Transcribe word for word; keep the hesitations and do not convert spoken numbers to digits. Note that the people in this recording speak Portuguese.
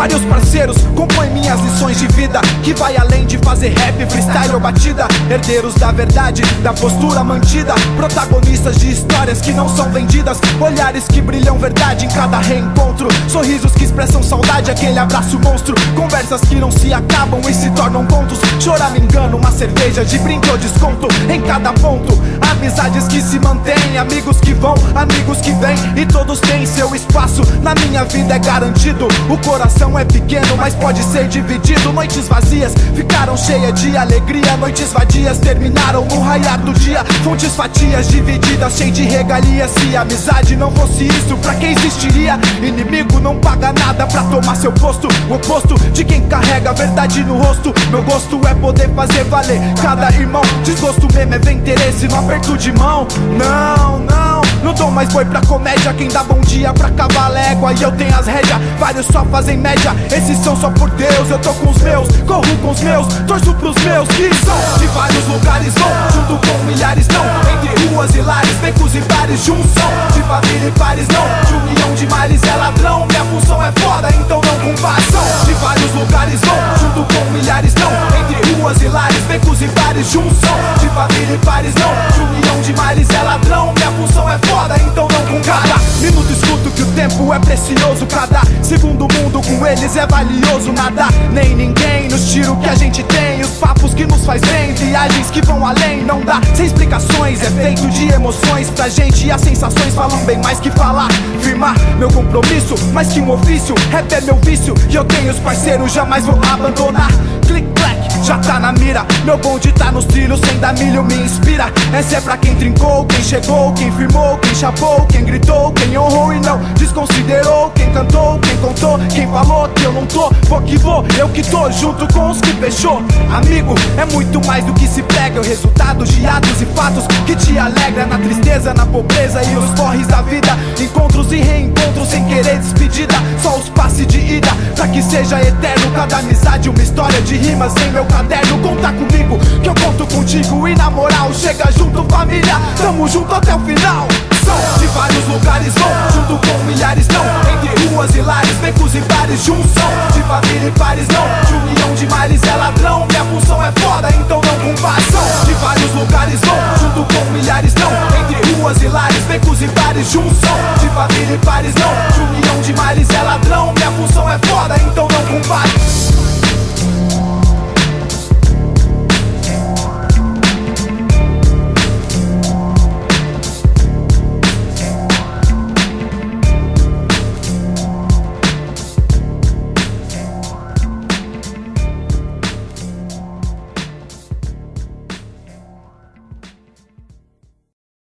Vários parceiros compõem minhas lições de vida, que vai além de fazer rap, freestyle ou batida. Herdeiros da verdade, da postura mantida, protagonistas de histórias que não são vendidas. Olhares que brilham verdade em cada reencontro, sorrisos que expressam saudade, aquele abraço monstro. Conversas que não se acabam e se tornam contos. Chorar me engano, uma cerveja de brinde ou desconto em cada ponto. Amizades que se mantêm, amigos que vão, amigos que vêm, e todos têm seu espaço. Na minha vida é garantido. O coração é pequeno, mas pode ser dividido. Noites vazias ficaram cheias de alegria, noites vadias terminaram no raiar do dia. Fontes fatias divididas, cheias de regalias. Se a amizade não fosse isso, pra que existiria? Inimigo não paga nada pra tomar seu posto. O oposto de quem carrega a verdade no rosto. Meu gosto é poder fazer valer cada irmão. Desgosto mesmo é ver interesse no aperto de mão. Não, não, não dou mais boi pra comédia. Quem dá bom dia pra cavalo é égua e eu tenho as rédeas. Vários só fazem média, esses são só por Deus. Eu tô com os meus, corro com os meus, torço pros meus que são de vários lugares, vão junto com milhares, não. Entre ruas e lares, becos e bares, junção de família e pares, não. De união de mares é ladrão, minha função é foda, então não comparação. De vários lugares, vão junto com milhares, não. Entre ruas e lares, becos e bares, junção de família e pares, não. De união de mares é ladrão, minha função é foda, então não com cada minuto escuto que o tempo é precioso. Cada segundo mundo com eles é valioso. Nada, nem ninguém nos tira o que a gente tem. Os papos que nos faz bem, viagens que vão além. Não dá sem explicações, é feito de emoções. Pra gente as sensações falam bem mais que falar. Firmar meu compromisso, mais que um ofício. Rap é meu vício e eu tenho os parceiros, jamais vou abandonar. Click, clack, já tá na mira. Meu bonde tá nos trilhos, sem dar milho me inspira. Essa é pra quem trincou, quem chegou, quem firmou, quem chapou, quem gritou, quem honrou e não desconsiderou. Quem cantou, quem contou, quem falou que eu não tô, vou que vou, eu que tô junto com os que fechou. Amigo, é muito mais do que se prega. É o resultado de atos e fatos que te alegra na tristeza, na pobreza e os corres da vida. Encontros e reencontros sem querer despedida, só os passes de ida, pra que seja eterno. Cada amizade uma história de rimas em meu caderno. Conta comigo que eu conto contigo e na moral chega junto família, tamo junto até o final. São de vários lugares, vão junto com milhares, não. Entre ruas e lares, becos e bares, junção de família e pares, não. De união de mares é ladrão, minha função é foda, então não comparação. De vários lugares, vão junto com milhares, não. Entre ruas e lares, becos e bares, junção de família e pares, não. De